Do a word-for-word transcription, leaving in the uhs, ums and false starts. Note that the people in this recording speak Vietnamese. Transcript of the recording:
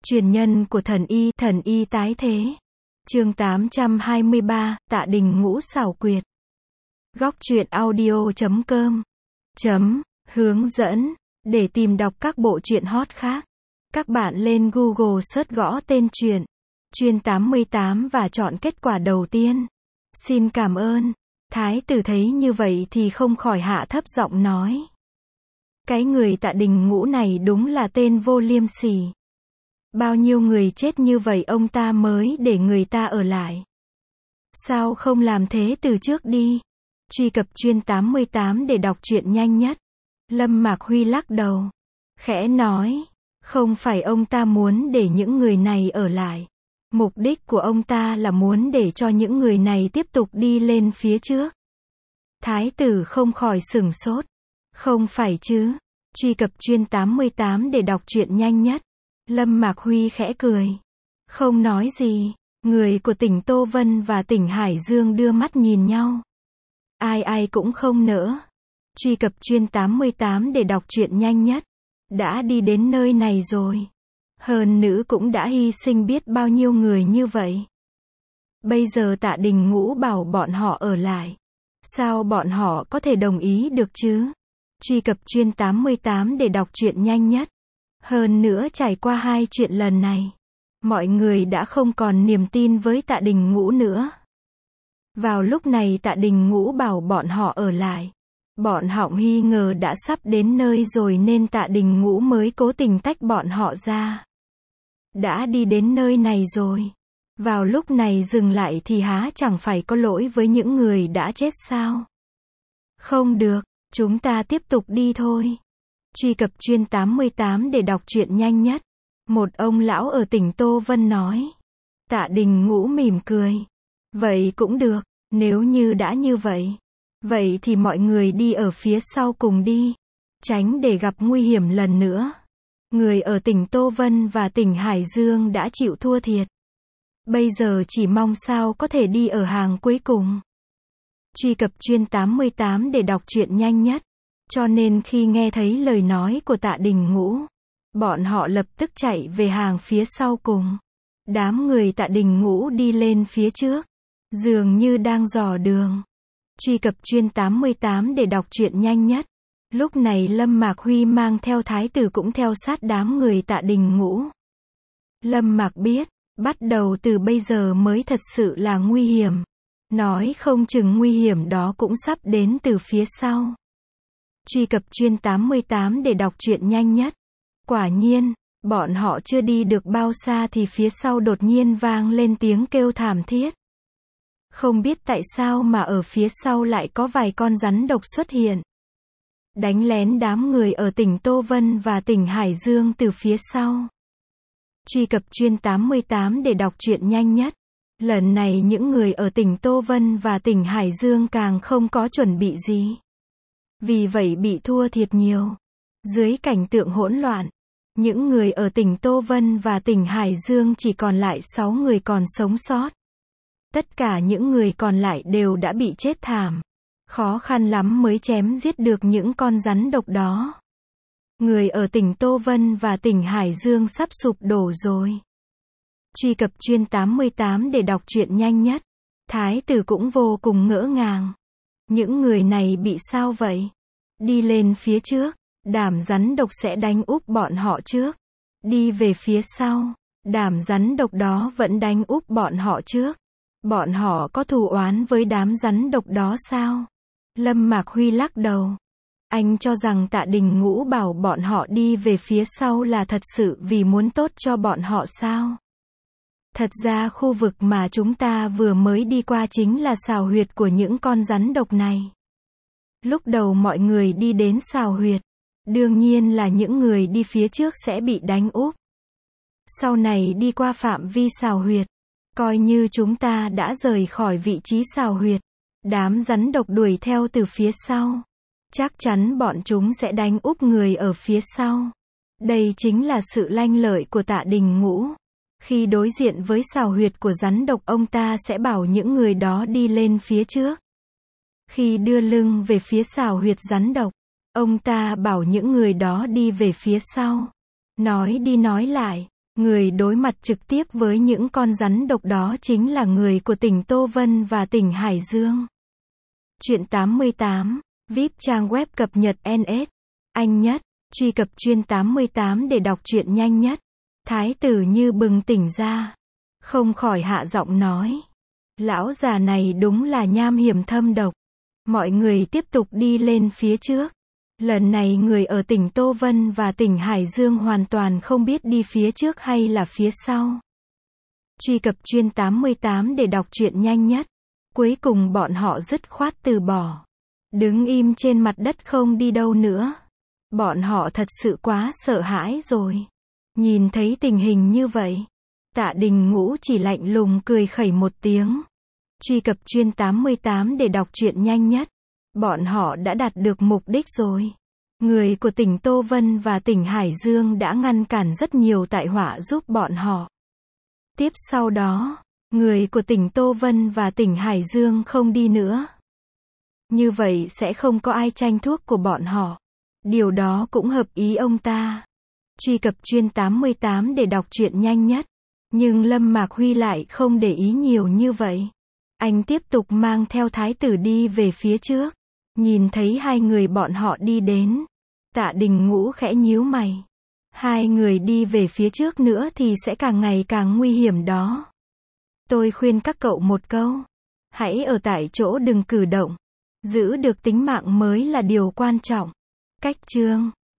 Truyền nhân của thần y, thần y tái thế. Chương tám trăm hai mươi ba, Tạ Đình Ngũ xảo quyệt. Góc truyện audio chấm com chấm hướng dẫn để tìm đọc các bộ truyện hot khác. Các bạn lên Google search gõ tên truyện Chuyên tám mươi tám và chọn kết quả đầu tiên. Xin cảm ơn. Thái tử thấy như vậy thì không khỏi hạ thấp giọng nói: cái người Tạ Đình Ngũ này đúng là tên vô liêm sỉ. Bao nhiêu người chết như vậy ông ta mới để người ta ở lại. Sao không làm thế từ trước đi? Truy cập Chuyên tám mươi tám để đọc truyện nhanh nhất. Lâm Mạc Huy lắc đầu, khẽ nói, không phải ông ta muốn để những người này ở lại. Mục đích của ông ta là muốn để cho những người này tiếp tục đi lên phía trước. Thái tử không khỏi sửng sốt. Không phải chứ? Truy cập Chuyên tám mươi tám để đọc truyện nhanh nhất. Lâm Mạc Huy khẽ cười, không nói gì. Người của tỉnh Tô Vân và tỉnh Hải Dương đưa mắt nhìn nhau. Ai ai cũng không nỡ. Truy cập Chuyên tám mươi tám để đọc truyện nhanh nhất. Đã đi đến nơi này rồi. Hơn nữa cũng đã hy sinh biết bao nhiêu người như vậy. Bây giờ Tạ Đình Ngũ bảo bọn họ ở lại. Sao bọn họ có thể đồng ý được chứ? Truy cập Chuyên tám mươi tám để đọc truyện nhanh nhất. Hơn nữa trải qua hai chuyện lần này, mọi người đã không còn niềm tin với Tạ Đình Ngũ nữa. Vào lúc này Tạ Đình Ngũ bảo bọn họ ở lại. Bọn họ nghi ngờ đã sắp đến nơi rồi nên Tạ Đình Ngũ mới cố tình tách bọn họ ra. Đã đi đến nơi này rồi. Vào lúc này dừng lại thì há chẳng phải có lỗi với những người đã chết sao? Không được, chúng ta tiếp tục đi thôi. Truy cập Chuyên tám mươi tám để đọc truyện nhanh nhất. Một ông lão ở tỉnh Tô Vân nói. Tạ Đình Ngũ mỉm cười. Vậy cũng được, nếu như đã như vậy. Vậy thì mọi người đi ở phía sau cùng đi. Tránh để gặp nguy hiểm lần nữa. Người ở tỉnh Tô Vân và tỉnh Hải Dương đã chịu thua thiệt. Bây giờ chỉ mong sao có thể đi ở hàng cuối cùng. Truy cập Chuyên tám mươi tám để đọc truyện nhanh nhất. Cho nên khi nghe thấy lời nói của Tạ Đình Ngũ, bọn họ lập tức chạy về hàng phía sau cùng. Đám người Tạ Đình Ngũ đi lên phía trước, dường như đang dò đường. Truy cập Chuyên tám mươi tám để đọc truyện nhanh nhất. Lúc này Lâm Mạc Huy mang theo Thái tử cũng theo sát đám người Tạ Đình Ngũ. Lâm Mạc biết, bắt đầu từ bây giờ mới thật sự là nguy hiểm. Nói không chừng nguy hiểm đó cũng sắp đến từ phía sau. Truy cập Chuyên tám mươi tám để đọc truyện nhanh nhất. Quả nhiên, bọn họ chưa đi được bao xa thì phía sau đột nhiên vang lên tiếng kêu thảm thiết. Không biết tại sao mà ở phía sau lại có vài con rắn độc xuất hiện. Đánh lén đám người ở tỉnh Tô Vân và tỉnh Hải Dương từ phía sau. Truy cập Chuyên tám mươi tám để đọc truyện nhanh nhất. Lần này những người ở tỉnh Tô Vân và tỉnh Hải Dương càng không có chuẩn bị gì. Vì vậy bị thua thiệt nhiều. Dưới cảnh tượng hỗn loạn, những người ở tỉnh Tô Vân và tỉnh Hải Dương chỉ còn lại sáu người còn sống sót. Tất cả những người còn lại đều đã bị chết thảm. Khó khăn lắm mới chém giết được những con rắn độc đó. Người ở tỉnh Tô Vân và tỉnh Hải Dương sắp sụp đổ rồi. Truy cập Chuyên tám mươi tám để đọc truyện nhanh nhất. Thái tử cũng vô cùng ngỡ ngàng. Những người này bị sao vậy? Đi lên phía trước, đám rắn độc sẽ đánh úp bọn họ trước. Đi về phía sau, đám rắn độc đó vẫn đánh úp bọn họ trước. Bọn họ có thù oán với đám rắn độc đó sao? Lâm Mạc Huy lắc đầu. Anh cho rằng Tạ Đình Ngũ bảo bọn họ đi về phía sau là thật sự vì muốn tốt cho bọn họ sao? Thật ra khu vực mà chúng ta vừa mới đi qua chính là sào huyệt của những con rắn độc này. Lúc đầu mọi người đi đến sào huyệt, đương nhiên là những người đi phía trước sẽ bị đánh úp. Sau này đi qua phạm vi sào huyệt, coi như chúng ta đã rời khỏi vị trí sào huyệt, đám rắn độc đuổi theo từ phía sau. Chắc chắn bọn chúng sẽ đánh úp người ở phía sau. Đây chính là sự lanh lợi của Tạ Đình Ngũ. Khi đối diện với sào huyệt của rắn độc ông ta sẽ bảo những người đó đi lên phía trước. Khi đưa lưng về phía sào huyệt rắn độc, ông ta bảo những người đó đi về phía sau. Nói đi nói lại, Người đối mặt trực tiếp với những con rắn độc đó chính là người của tỉnh Tô Vân và tỉnh Hải Dương. Chuyện tám mươi tám, vê i pê trang web cập nhật en ét. Anh nhất, truy cập chuyên tám mươi tám để đọc truyện nhanh nhất. Thái tử như bừng tỉnh ra. Không khỏi hạ giọng nói. Lão già này đúng là nham hiểm thâm độc. Mọi người tiếp tục đi lên phía trước. Lần này người ở tỉnh Tô Vân và tỉnh Hải Dương hoàn toàn không biết đi phía trước hay là phía sau. Truy cập chuyên tám mươi tám để đọc truyện nhanh nhất. Cuối cùng bọn họ dứt khoát từ bỏ. Đứng im trên mặt đất không đi đâu nữa. Bọn họ thật sự quá sợ hãi rồi. Nhìn thấy tình hình như vậy, Tạ Đình Ngũ chỉ lạnh lùng cười khẩy một tiếng. Truy cập chuyên tám mươi tám để đọc truyện nhanh nhất. Bọn họ đã đạt được mục đích rồi. Người của tỉnh Tô Vân và tỉnh Hải Dương đã ngăn cản rất nhiều tai họa giúp bọn họ. Tiếp sau đó, người của tỉnh Tô Vân và tỉnh Hải Dương không đi nữa. Như vậy sẽ không có ai tranh thuốc của bọn họ. Điều đó cũng hợp ý ông ta. Truy cập chuyên tám mươi tám để đọc truyện nhanh nhất. Nhưng Lâm Mạc Huy lại không để ý nhiều như vậy. Anh tiếp tục mang theo thái tử đi về phía trước. Nhìn thấy hai người bọn họ đi đến. Tạ Đình Ngũ khẽ nhíu mày. Hai người đi về phía trước nữa thì sẽ càng ngày càng nguy hiểm đó. Tôi khuyên các cậu một câu. Hãy ở tại chỗ đừng cử động. Giữ được tính mạng mới là điều quan trọng. Cách chương